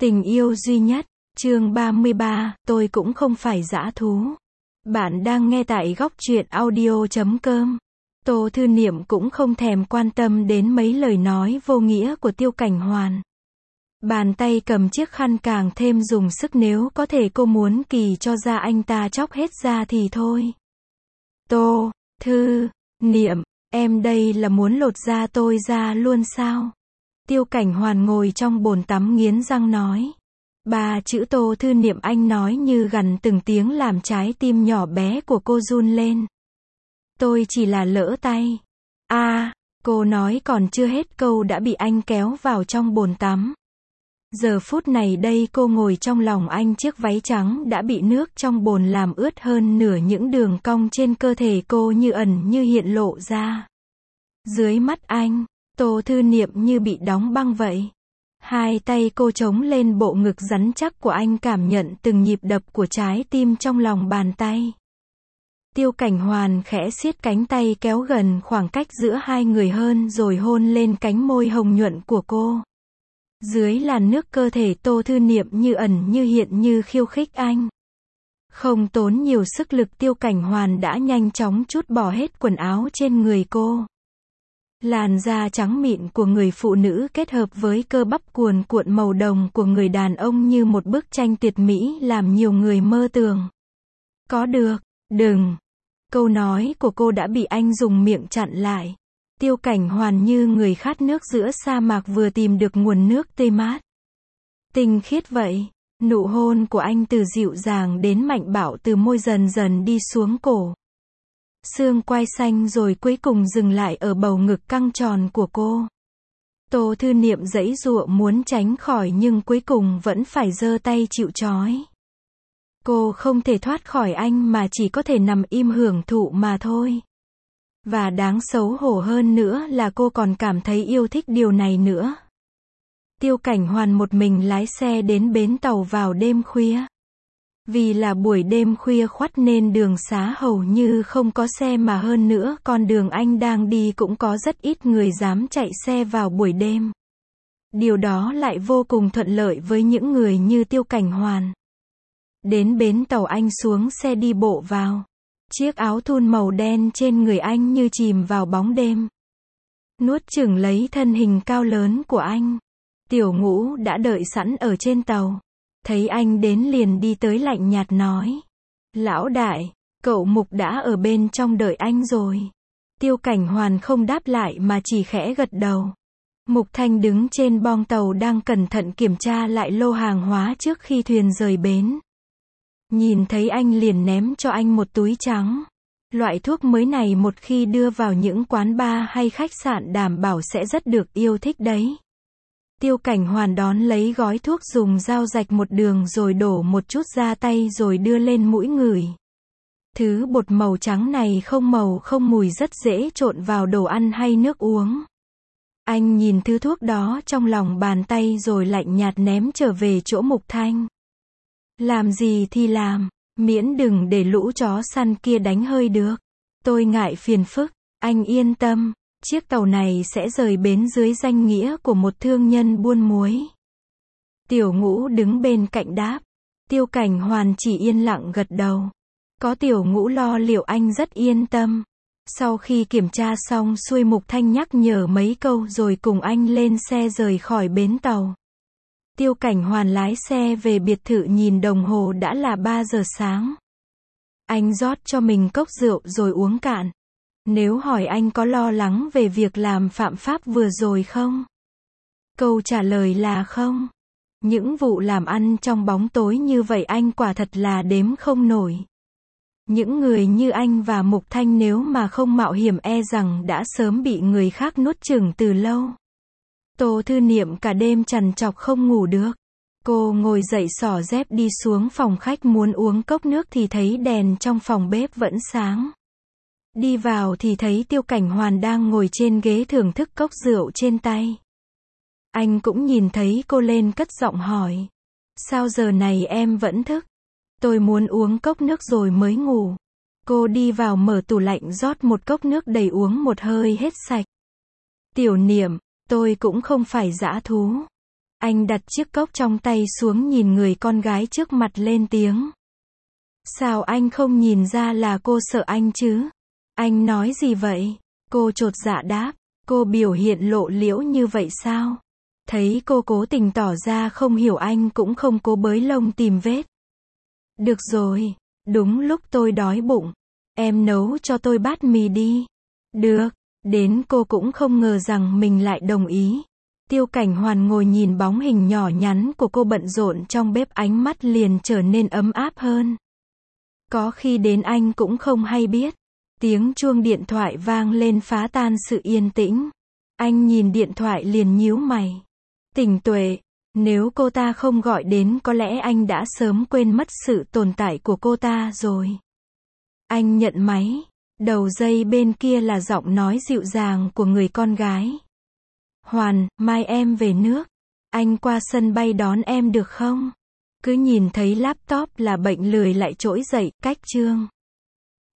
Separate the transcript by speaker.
Speaker 1: Tình yêu duy nhất, chương 33, tôi cũng không phải dã thú. Bạn đang nghe tại góc truyện audio.com. Tô Thư Niệm cũng không thèm quan tâm đến mấy lời nói vô nghĩa của Tiêu Cảnh Hoàn. Bàn tay cầm chiếc khăn càng thêm dùng sức, nếu có thể cô muốn kỳ cho da anh ta chóc hết da thì thôi. Tô Thư Niệm, em đây là muốn lột da tôi ra luôn sao? Tiêu Cảnh Hoàn ngồi trong bồn tắm nghiến răng nói. Ba chữ Tô Thư Niệm anh nói như gằn từng tiếng làm trái tim nhỏ bé của cô run lên. Tôi chỉ là lỡ tay. Cô nói còn chưa hết câu đã bị anh kéo vào trong bồn tắm. Giờ phút này đây cô ngồi trong lòng anh, chiếc váy trắng đã bị nước trong bồn làm ướt hơn nửa, những đường cong trên cơ thể cô như ẩn như hiện lộ ra. Dưới mắt anh, Tô Thư Niệm như bị đóng băng vậy. Hai tay cô chống lên bộ ngực rắn chắc của anh, cảm nhận từng nhịp đập của trái tim trong lòng bàn tay. Tiêu Cảnh Hoàn khẽ siết cánh tay kéo gần khoảng cách giữa hai người hơn rồi hôn lên cánh môi hồng nhuận của cô. Dưới làn nước cơ thể Tô Thư Niệm như ẩn như hiện, như khiêu khích anh. Không tốn nhiều sức lực, Tiêu Cảnh Hoàn đã nhanh chóng trút bỏ hết quần áo trên người cô. Làn da trắng mịn của người phụ nữ kết hợp với cơ bắp cuồn cuộn màu đồng của người đàn ông như một bức tranh tuyệt mỹ làm nhiều người mơ tưởng. Có được, đừng. Câu nói của cô đã bị anh dùng miệng chặn lại. Tiêu Cảnh Hoàn như người khát nước giữa sa mạc vừa tìm được nguồn nước tươi mát. Tinh khiết vậy. Nụ hôn của anh từ dịu dàng đến mạnh bạo, từ môi dần dần đi xuống cổ, xương quai xanh, rồi cuối cùng dừng lại ở bầu ngực căng tròn của cô. Tô Thư Niệm giãy giụa muốn tránh khỏi nhưng cuối cùng vẫn phải giơ tay chịu trói. Cô không thể thoát khỏi anh mà chỉ có thể nằm im hưởng thụ mà thôi. Và đáng xấu hổ hơn nữa là cô còn cảm thấy yêu thích điều này nữa. Tiêu Cảnh Hoàn một mình lái xe đến bến tàu vào đêm khuya. Vì là buổi đêm khuya khoắt nên đường xá hầu như không có xe, mà hơn nữa con đường anh đang đi cũng có rất ít người dám chạy xe vào buổi đêm. Điều đó lại vô cùng thuận lợi với những người như Tiêu Cảnh Hoàn. Đến bến tàu anh xuống xe đi bộ vào. Chiếc áo thun màu đen trên người anh như chìm vào bóng đêm, nuốt chửng lấy thân hình cao lớn của anh. Tiểu Ngũ đã đợi sẵn ở trên tàu. Thấy anh đến liền đi tới lạnh nhạt nói. Lão đại, cậu Mục đã ở bên trong đợi anh rồi. Tiêu Cảnh Hoàn không đáp lại mà chỉ khẽ gật đầu. Mục Thanh đứng trên boong tàu đang cẩn thận kiểm tra lại lô hàng hóa trước khi thuyền rời bến. Nhìn thấy anh liền ném cho anh một túi trắng. Loại thuốc mới này một khi đưa vào những quán bar hay khách sạn đảm bảo sẽ rất được yêu thích đấy. Tiêu Cảnh Hoàn đón lấy gói thuốc, dùng dao rạch một đường rồi đổ một chút ra tay rồi đưa lên mũi ngửi. Thứ bột màu trắng này không màu không mùi, rất dễ trộn vào đồ ăn hay nước uống. Anh nhìn thứ thuốc đó trong lòng bàn tay rồi lạnh nhạt ném trở về chỗ Mục Thanh. Làm gì thì làm, miễn đừng để lũ chó săn kia đánh hơi được. Tôi ngại phiền phức, anh yên tâm. Chiếc tàu này sẽ rời bến dưới danh nghĩa của một thương nhân buôn muối. Tiểu Ngũ đứng bên cạnh đáp. Tiêu Cảnh Hoàn chỉ yên lặng gật đầu. Có Tiểu Ngũ lo liệu anh rất yên tâm. Sau khi kiểm tra xong xuôi, Mục Thanh nhắc nhở mấy câu rồi cùng anh lên xe rời khỏi bến tàu. Tiêu Cảnh Hoàn lái xe về biệt thự, nhìn đồng hồ đã là 3 giờ sáng. Anh rót cho mình cốc rượu rồi uống cạn. Nếu hỏi anh có lo lắng về việc làm phạm pháp vừa rồi không? Câu trả lời là không. Những vụ làm ăn trong bóng tối như vậy anh quả thật là đếm không nổi. Những người như anh và Mục Thanh nếu mà không mạo hiểm e rằng đã sớm bị người khác nuốt chửng từ lâu. Tô Thư Niệm cả đêm trằn trọc không ngủ được. Cô ngồi dậy xỏ dép đi xuống phòng khách muốn uống cốc nước thì thấy đèn trong phòng bếp vẫn sáng. Đi vào thì thấy Tiêu Cảnh Hoàn đang ngồi trên ghế thưởng thức cốc rượu trên tay. Anh cũng nhìn thấy cô lên cất giọng hỏi. Sao giờ này em vẫn thức? Tôi muốn uống cốc nước rồi mới ngủ. Cô đi vào mở tủ lạnh rót một cốc nước đầy, uống một hơi hết sạch. Tiểu Niệm, tôi cũng không phải dã thú. Anh đặt chiếc cốc trong tay xuống nhìn người con gái trước mặt lên tiếng. Sao anh không nhìn ra là cô sợ anh chứ? Anh nói gì vậy? Cô chột dạ đáp. Cô biểu hiện lộ liễu như vậy sao? Thấy cô cố tình tỏ ra không hiểu anh cũng không cố bới lông tìm vết. Được rồi, đúng lúc tôi đói bụng. Em nấu cho tôi bát mì đi. Được, đến cô cũng không ngờ rằng mình lại đồng ý. Tiêu Cảnh Hoàn ngồi nhìn bóng hình nhỏ nhắn của cô bận rộn trong bếp, ánh mắt liền trở nên ấm áp hơn. Có khi đến anh cũng không hay biết. Tiếng chuông điện thoại vang lên phá tan sự yên tĩnh. Anh nhìn điện thoại liền nhíu mày. Tỉnh Tuệ, nếu cô ta không gọi đến có lẽ anh đã sớm quên mất sự tồn tại của cô ta rồi. Anh nhận máy. Đầu dây bên kia là giọng nói dịu dàng của người con gái. Hoàn, mai em về nước. Anh qua sân bay đón em được không? Cứ nhìn thấy laptop là bệnh lười lại trỗi dậy, cách chương.